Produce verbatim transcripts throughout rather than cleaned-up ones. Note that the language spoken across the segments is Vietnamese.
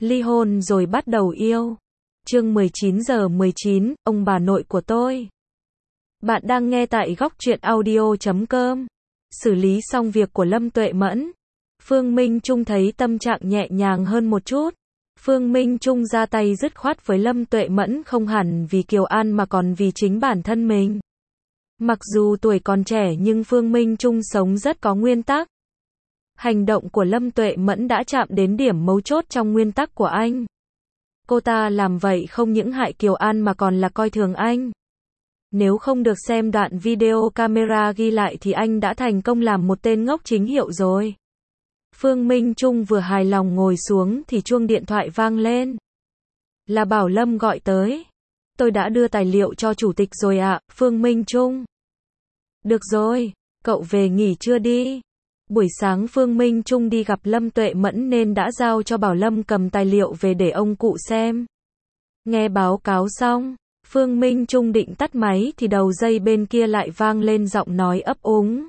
ly hôn rồi bắt đầu yêu. Chương mười chín giờ mười chín, ông bà nội của tôi. Bạn đang nghe tại góc truyện audio chấm com. Xử lý xong việc của Lâm Tuệ Mẫn, Phương Minh Trung thấy tâm trạng nhẹ nhàng hơn một chút. Phương Minh Trung ra tay dứt khoát với Lâm Tuệ Mẫn không hẳn vì Kiều An mà còn vì chính bản thân mình. Mặc dù tuổi còn trẻ nhưng Phương Minh Trung sống rất có nguyên tắc. Hành động của Lâm Tuệ Mẫn đã chạm đến điểm mấu chốt trong nguyên tắc của anh. Cô ta làm vậy không những hại Kiều An mà còn là coi thường anh. Nếu không được xem đoạn video camera ghi lại thì anh đã thành công làm một tên ngốc chính hiệu rồi. Phương Minh Trung vừa hài lòng ngồi xuống thì chuông điện thoại vang lên. Là Bảo Lâm gọi tới. Tôi đã đưa tài liệu cho chủ tịch rồi ạ, Phương Minh Trung. Được rồi, cậu về nghỉ trưa đi. Buổi sáng Phương Minh Trung đi gặp Lâm Tuệ Mẫn nên đã giao cho Bảo Lâm cầm tài liệu về để ông cụ xem. Nghe báo cáo xong, Phương Minh Trung định tắt máy thì đầu dây bên kia lại vang lên giọng nói ấp úng.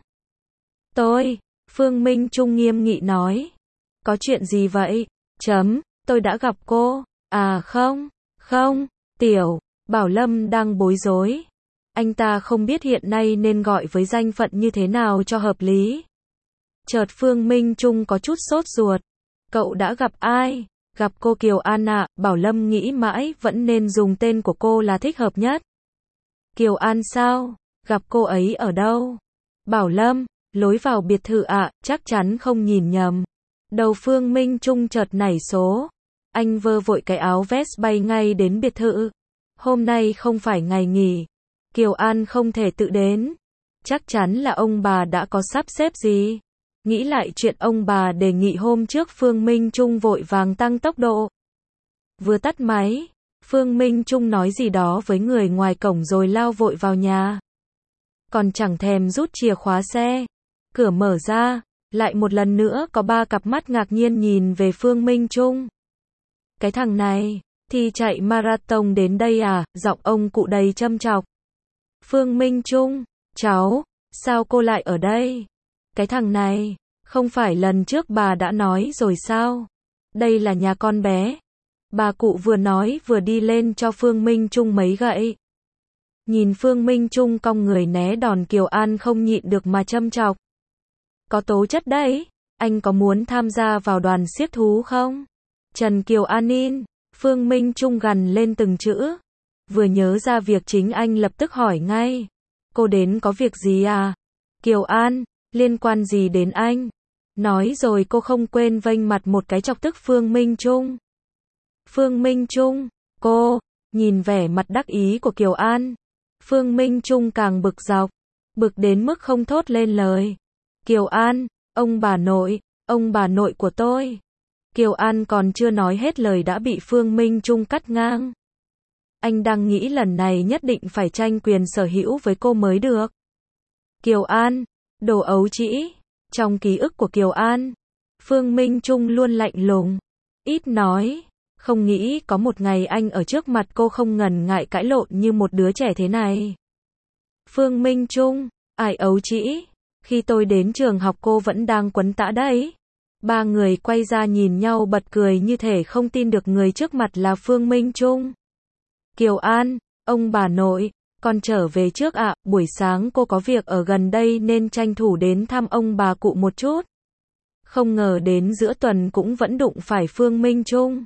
Tôi, Phương Minh Trung nghiêm nghị nói. Có chuyện gì vậy? Chấm, tôi đã gặp cô. À không, không, Tiểu, Bảo Lâm đang bối rối. Anh ta không biết hiện nay nên gọi với danh phận như thế nào cho hợp lý. Chợt Phương Minh Trung có chút sốt ruột. Cậu đã gặp ai? Gặp cô Kiều An ạ, Bảo Lâm nghĩ mãi vẫn nên dùng tên của cô là thích hợp nhất. Kiều An sao? Gặp cô ấy ở đâu? Bảo Lâm, lối vào biệt thự ạ, chắc chắn không nhìn nhầm. Đầu Phương Minh Trung chợt nảy số. Anh vơ vội cái áo vest bay ngay đến biệt thự. Hôm nay không phải ngày nghỉ. Kiều An không thể tự đến. Chắc chắn là ông bà đã có sắp xếp gì. Nghĩ lại chuyện ông bà đề nghị hôm trước, Phương Minh Trung vội vàng tăng tốc độ. Vừa tắt máy, Phương Minh Trung nói gì đó với người ngoài cổng rồi lao vội vào nhà. Còn chẳng thèm rút chìa khóa xe. Cửa mở ra, lại một lần nữa có ba cặp mắt ngạc nhiên nhìn về Phương Minh Trung. Cái thằng này, thì chạy marathon đến đây à, giọng ông cụ đầy châm chọc. Phương Minh Trung, cháu, sao cô lại ở đây? Cái thằng này, không phải lần trước bà đã nói rồi sao? Đây là nhà con bé. Bà cụ vừa nói vừa đi lên cho Phương Minh Trung mấy gậy. Nhìn Phương Minh Trung cong người né đòn, Kiều An không nhịn được mà châm chọc. Có tố chất đấy, anh có muốn tham gia vào đoàn xiếc thú không? Trần Kiều An in, Phương Minh Trung gằn lên từng chữ. Vừa nhớ ra việc chính anh lập tức hỏi ngay. Cô đến có việc gì à? Kiều An, liên quan gì đến anh? Nói rồi cô không quên vênh mặt một cái chọc tức Phương Minh Trung. Phương Minh Trung, cô, nhìn vẻ mặt đắc ý của Kiều An. Phương Minh Trung càng bực dọc, bực đến mức không thốt lên lời. Kiều An, ông bà nội, ông bà nội của tôi. Kiều An còn chưa nói hết lời đã bị Phương Minh Trung cắt ngang. Anh đang nghĩ lần này nhất định phải tranh quyền sở hữu với cô mới được. Kiều An, đồ ấu trĩ. Trong ký ức của Kiều An, Phương Minh Trung luôn lạnh lùng, ít nói. Không nghĩ có một ngày anh ở trước mặt cô không ngần ngại cãi lộn như một đứa trẻ thế này. Phương Minh Trung, ai ấu trĩ? Khi tôi đến trường học cô vẫn đang quấn tã đấy. Ba người quay ra nhìn nhau bật cười như thể không tin được người trước mặt là Phương Minh Trung. Kiều An, ông bà nội, con trở về trước ạ, buổi sáng cô có việc ở gần đây nên tranh thủ đến thăm ông bà cụ một chút. Không ngờ đến giữa tuần cũng vẫn đụng phải Phương Minh Trung.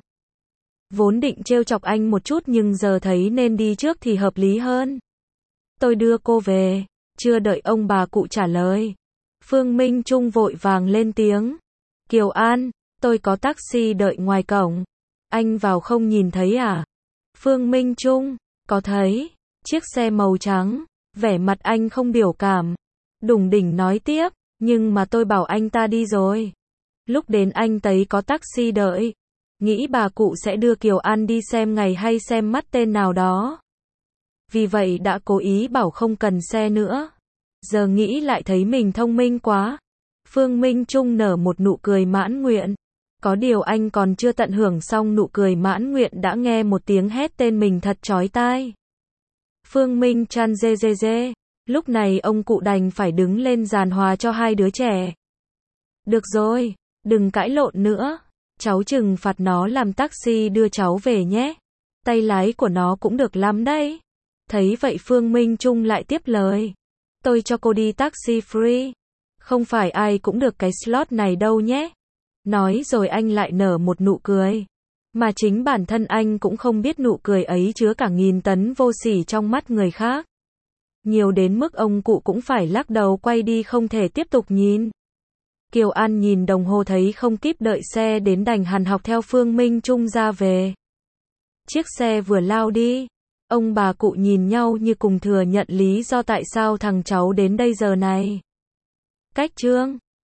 Vốn định trêu chọc anh một chút nhưng giờ thấy nên đi trước thì hợp lý hơn. Tôi đưa cô về. Chưa đợi ông bà cụ trả lời, Phương Minh Trung vội vàng lên tiếng. Kiều An, tôi có taxi đợi ngoài cổng. Anh vào không nhìn thấy à? Phương Minh Trung, có thấy. Chiếc xe màu trắng, vẻ mặt anh không biểu cảm. Đùng đỉnh nói tiếp, nhưng mà tôi bảo anh ta đi rồi. Lúc đến anh thấy có taxi đợi. Nghĩ bà cụ sẽ đưa Kiều An đi xem ngày hay xem mắt tên nào đó. Vì vậy đã cố ý bảo không cần xe nữa. Giờ nghĩ lại thấy mình thông minh quá. Phương Minh Trung nở một nụ cười mãn nguyện. Có điều anh còn chưa tận hưởng xong nụ cười mãn nguyện đã nghe một tiếng hét tên mình thật chói tai. Phương Minh Chan dê dê dê. Lúc này ông cụ đành phải đứng lên giàn hòa cho hai đứa trẻ. Được rồi, đừng cãi lộn nữa. Cháu trừng phạt nó làm taxi đưa cháu về nhé. Tay lái của nó cũng được lắm đấy. Thấy vậy Phương Minh Trung lại tiếp lời. Tôi cho cô đi taxi free. Không phải ai cũng được cái slot này đâu nhé. Nói rồi anh lại nở một nụ cười. Mà chính bản thân anh cũng không biết nụ cười ấy chứa cả nghìn tấn vô sỉ trong mắt người khác. Nhiều đến mức ông cụ cũng phải lắc đầu quay đi không thể tiếp tục nhìn. Kiều An nhìn đồng hồ thấy không kịp đợi xe đến đành hằn học theo Phương Minh Trung ra về. Chiếc xe vừa lao đi, ông bà cụ nhìn nhau như cùng thừa nhận lý do tại sao thằng cháu đến đây giờ này. Cách chương